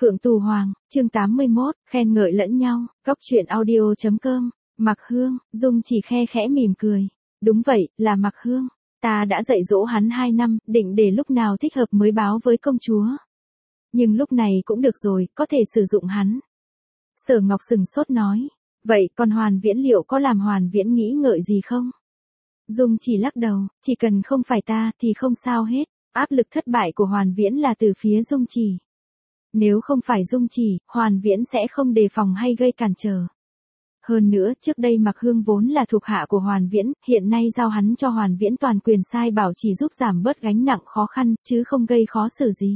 Phượng Tù Hoàng, chương 81, khen ngợi lẫn nhau, góc truyện audio.com, Mạc Hương, Dung chỉ khe khẽ mỉm cười. Đúng vậy, là Mạc Hương. Ta đã dạy dỗ hắn 2 năm, định để lúc nào thích hợp mới báo với công chúa. Nhưng lúc này cũng được rồi, có thể sử dụng hắn. Sở Ngọc sừng sốt nói. Vậy còn Hoàn Viễn liệu có làm Hoàn Viễn nghĩ ngợi gì không? Dung chỉ lắc đầu, chỉ cần không phải ta thì không sao hết. Áp lực thất bại của Hoàn Viễn là từ phía Dung chỉ. Nếu không phải Dung chỉ, Hoàn Viễn sẽ không đề phòng hay gây cản trở. Hơn nữa, trước đây Mạc Hương vốn là thuộc hạ của Hoàn Viễn, hiện nay giao hắn cho Hoàn Viễn toàn quyền sai bảo chỉ giúp giảm bớt gánh nặng khó khăn, chứ không gây khó xử gì.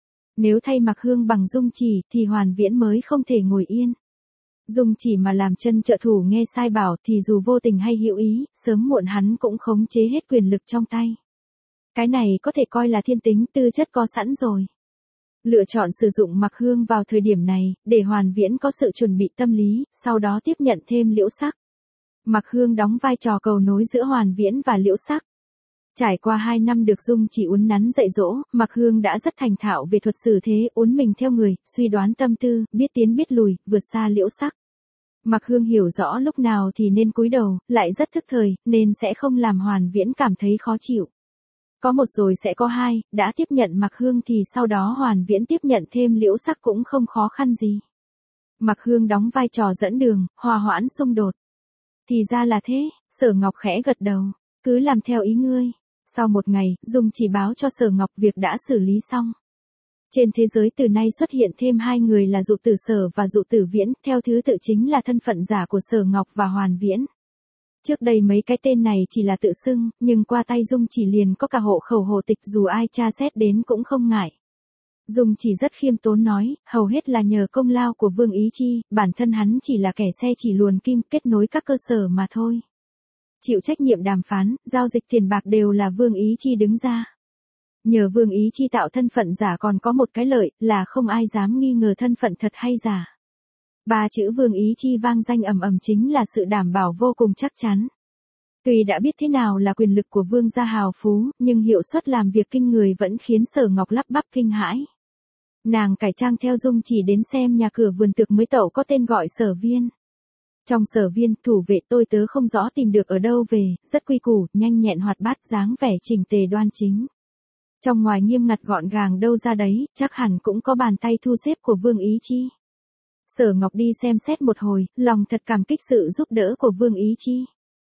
Nếu thay Mạc Hương bằng Dung chỉ, thì Hoàn Viễn mới không thể ngồi yên. Dung chỉ mà làm chân trợ thủ nghe sai bảo thì dù vô tình hay hữu ý, sớm muộn hắn cũng khống chế hết quyền lực trong tay. Cái này có thể coi là thiên tính tư chất có sẵn rồi. Lựa chọn sử dụng Mạc Hương vào thời điểm này, để Hoàn Viễn có sự chuẩn bị tâm lý, sau đó tiếp nhận thêm Liễu Sắc. Mạc Hương đóng vai trò cầu nối giữa Hoàn Viễn và Liễu Sắc. Trải qua 2 năm được Dung chỉ uốn nắn dạy dỗ, Mạc Hương đã rất thành thạo về thuật xử thế, uốn mình theo người, suy đoán tâm tư, biết tiến biết lùi, vượt xa Liễu Sắc. Mạc Hương hiểu rõ lúc nào thì nên cúi đầu, lại rất thức thời, nên sẽ không làm Hoàn Viễn cảm thấy khó chịu. Có một rồi sẽ có hai, đã tiếp nhận Mạc Hương thì sau đó Hoàn Viễn tiếp nhận thêm Liễu Sắc cũng không khó khăn gì. Mạc Hương đóng vai trò dẫn đường, hòa hoãn xung đột. Thì ra là thế, Sở Ngọc khẽ gật đầu, cứ làm theo ý ngươi. Sau một ngày, Dung chỉ báo cho Sở Ngọc việc đã xử lý xong. Trên thế giới từ nay xuất hiện thêm 2 người là Dụ Tử Sở và Dụ Tử Viễn, theo thứ tự chính là thân phận giả của Sở Ngọc và Hoàn Viễn. Trước đây mấy cái tên này chỉ là tự xưng, nhưng qua tay Dung chỉ liền có cả hộ khẩu hộ tịch, dù ai tra xét đến cũng không ngại. Dung chỉ rất khiêm tốn nói, hầu hết là nhờ công lao của Vương Ý Chi, bản thân hắn chỉ là kẻ xe chỉ luồn kim kết nối các cơ sở mà thôi. Chịu trách nhiệm đàm phán, giao dịch tiền bạc đều là Vương Ý Chi đứng ra. Nhờ Vương Ý Chi tạo thân phận giả còn có một cái lợi, là không ai dám nghi ngờ thân phận thật hay giả. 3 chữ Vương Ý Chi vang danh ầm ầm chính là sự đảm bảo vô cùng chắc chắn. Tuy đã biết thế nào là quyền lực của Vương gia hào phú, nhưng hiệu suất làm việc kinh người vẫn khiến Sở Ngọc lắp bắp kinh hãi. Nàng cải trang theo Dung chỉ đến xem nhà cửa vườn tược mới tậu có tên gọi Sở Viên. Trong Sở Viên, thủ vệ tôi tớ không rõ tìm được ở đâu về, rất quy củ, nhanh nhẹn hoạt bát, dáng vẻ chỉnh tề đoan chính. Trong ngoài nghiêm ngặt gọn gàng đâu ra đấy, chắc hẳn cũng có bàn tay thu xếp của Vương Ý Chi. Sở Ngọc đi xem xét một hồi, lòng thật cảm kích sự giúp đỡ của Vương Ý Chi.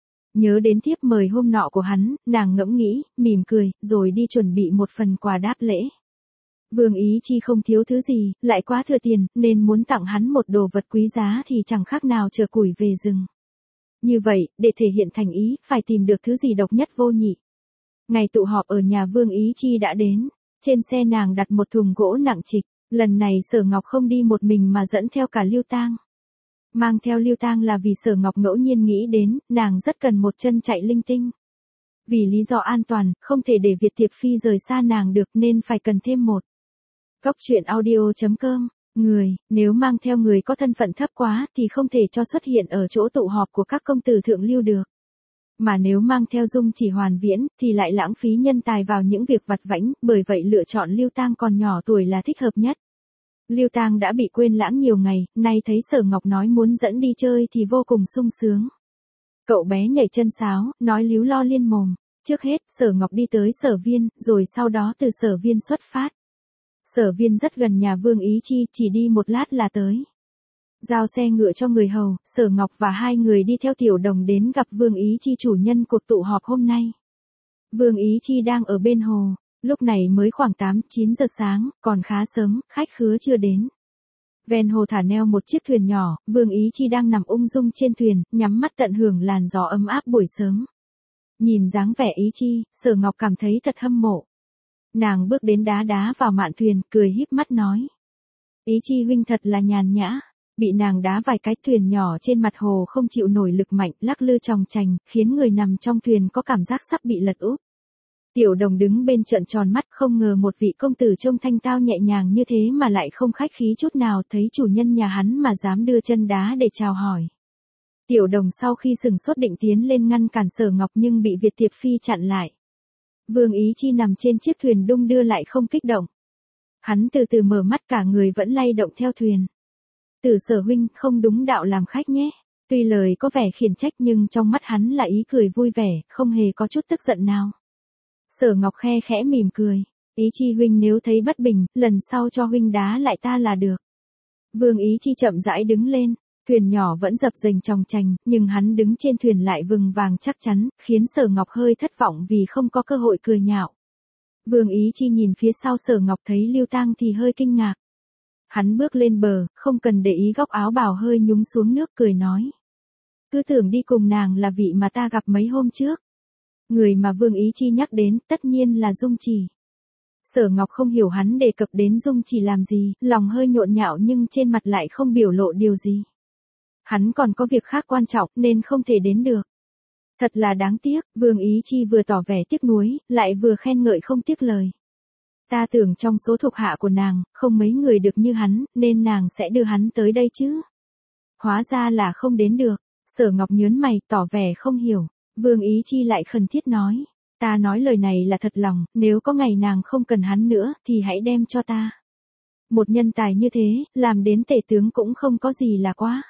Nhớ đến thiếp mời hôm nọ của hắn, nàng ngẫm nghĩ, mỉm cười, rồi đi chuẩn bị một phần quà đáp lễ. Vương Ý Chi không thiếu thứ gì, lại quá thừa tiền, nên muốn tặng hắn một đồ vật quý giá thì chẳng khác nào chở củi về rừng. Như vậy, để thể hiện thành ý, phải tìm được thứ gì độc nhất vô nhị. Ngày tụ họp ở nhà Vương Ý Chi đã đến, trên xe nàng đặt một thùng gỗ nặng trịch. Lần này Sở Ngọc không đi một mình mà dẫn theo cả Lưu Tang. Mang theo Lưu Tang là vì Sở Ngọc ngẫu nhiên nghĩ đến, nàng rất cần một chân chạy linh tinh. Vì lý do an toàn, không thể để Việt Tiệp Phi rời xa nàng được nên phải cần thêm một. Góc truyện audio.com, nếu mang theo người có thân phận thấp quá thì không thể cho xuất hiện ở chỗ tụ họp của các công tử thượng lưu được. Mà nếu mang theo Dung chỉ Hoàn Viễn thì lại lãng phí nhân tài vào những việc vặt vãnh, bởi vậy lựa chọn Lưu Tang còn nhỏ tuổi là thích hợp nhất. Lưu Tang đã bị quên lãng nhiều ngày, nay thấy Sở Ngọc nói muốn dẫn đi chơi thì vô cùng sung sướng. Cậu bé nhảy chân sáo, nói líu lo liên mồm. Trước hết, Sở Ngọc đi tới Sở Viên, rồi sau đó từ Sở Viên xuất phát. Sở Viên rất gần nhà Vương Ý Chi, chỉ đi một lát là tới. Giao xe ngựa cho người hầu, Sở Ngọc và 2 người đi theo Tiểu Đồng đến gặp Vương Ý Chi, chủ nhân cuộc tụ họp hôm nay. Vương Ý Chi đang ở bên hồ, lúc này mới khoảng 8-9 giờ sáng, còn khá sớm, khách khứa chưa đến. Ven hồ thả neo một chiếc thuyền nhỏ, Vương Ý Chi đang nằm ung dung trên thuyền, nhắm mắt tận hưởng làn gió ấm áp buổi sớm. Nhìn dáng vẻ Ý Chi, Sở Ngọc cảm thấy thật hâm mộ. Nàng bước đến đá vào mạn thuyền, cười híp mắt nói. Ý Chi huynh thật là nhàn nhã. Bị nàng đá vài cái, thuyền nhỏ trên mặt hồ không chịu nổi lực mạnh, lắc lư chòng chành, khiến người nằm trong thuyền có cảm giác sắp bị lật úp. Tiểu Đồng đứng bên trợn tròn mắt, không ngờ một vị công tử trông thanh tao nhẹ nhàng như thế mà lại không khách khí chút nào, thấy chủ nhân nhà hắn mà dám đưa chân đá để chào hỏi. Tiểu Đồng sau khi sừng sốt định tiến lên ngăn cản Sở Ngọc nhưng bị Việt Tiệp Phi chặn lại. Vương Ý Chi nằm trên chiếc thuyền đung đưa lại không kích động. Hắn từ từ mở mắt, cả người vẫn lay động theo thuyền. Từ Sở huynh, không đúng đạo làm khách nhé. Tuy lời có vẻ khiển trách nhưng trong mắt hắn là ý cười vui vẻ, không hề có chút tức giận nào. Sở Ngọc khe khẽ mỉm cười. Ý Chi huynh nếu thấy bất bình, lần sau cho huynh đá lại ta là được. Vương Ý Chi chậm rãi đứng lên, thuyền nhỏ vẫn dập dềnh chòng chành, nhưng hắn đứng trên thuyền lại vững vàng chắc chắn, khiến Sở Ngọc hơi thất vọng vì không có cơ hội cười nhạo. Vương Ý Chi nhìn phía sau Sở Ngọc thấy Lưu Tang thì hơi kinh ngạc. Hắn bước lên bờ, không cần để ý góc áo bào hơi nhúng xuống nước, cười nói. Cứ tưởng đi cùng nàng là vị mà ta gặp mấy hôm trước. Người mà Vương Ý Chi nhắc đến tất nhiên là Dung Chỉ. Sở Ngọc không hiểu hắn đề cập đến Dung Chỉ làm gì, lòng hơi nhộn nhạo nhưng trên mặt lại không biểu lộ điều gì. Hắn còn có việc khác quan trọng nên không thể đến được. Thật là đáng tiếc, Vương Ý Chi vừa tỏ vẻ tiếc nuối, lại vừa khen ngợi không tiếc lời. Ta tưởng trong số thuộc hạ của nàng, không mấy người được như hắn, nên nàng sẽ đưa hắn tới đây chứ. Hóa ra là không đến được. Sở Ngọc nhớn mày, tỏ vẻ không hiểu. Vương Ý Chi lại khẩn thiết nói. Ta nói lời này là thật lòng, nếu có ngày nàng không cần hắn nữa, thì hãy đem cho ta. Một nhân tài như thế, làm đến tể tướng cũng không có gì là quá.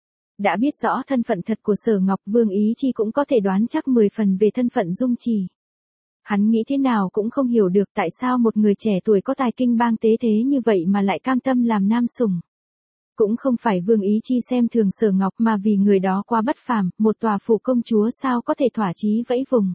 Đã biết rõ thân phận thật của Sở Ngọc, Vương Ý Chi cũng có thể đoán chắc 10 phần về thân phận Dung Chỉ. Hắn nghĩ thế nào cũng không hiểu được tại sao một người trẻ tuổi có tài kinh bang tế thế như vậy mà lại cam tâm làm nam sủng. Cũng không phải Vương Ý Chi xem thường Sở Ngọc mà vì người đó quá bất phàm, một tòa phủ công chúa sao có thể thỏa chí vẫy vùng.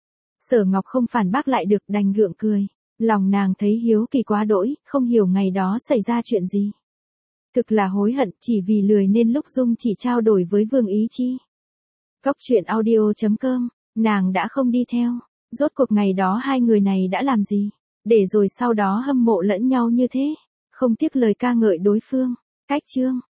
Sở Ngọc không phản bác lại được, đành gượng cười. Lòng nàng thấy hiếu kỳ quá đỗi, không hiểu ngày đó xảy ra chuyện gì. Thực là hối hận, chỉ vì lười nên lúc Dung Chỉ trao đổi với Vương Ý Chi. Góc truyện audio.com, nàng đã không đi theo. Rốt cuộc ngày đó hai người này đã làm gì? Để rồi sau đó hâm mộ lẫn nhau như thế. Không tiếc lời ca ngợi đối phương. Cách chương.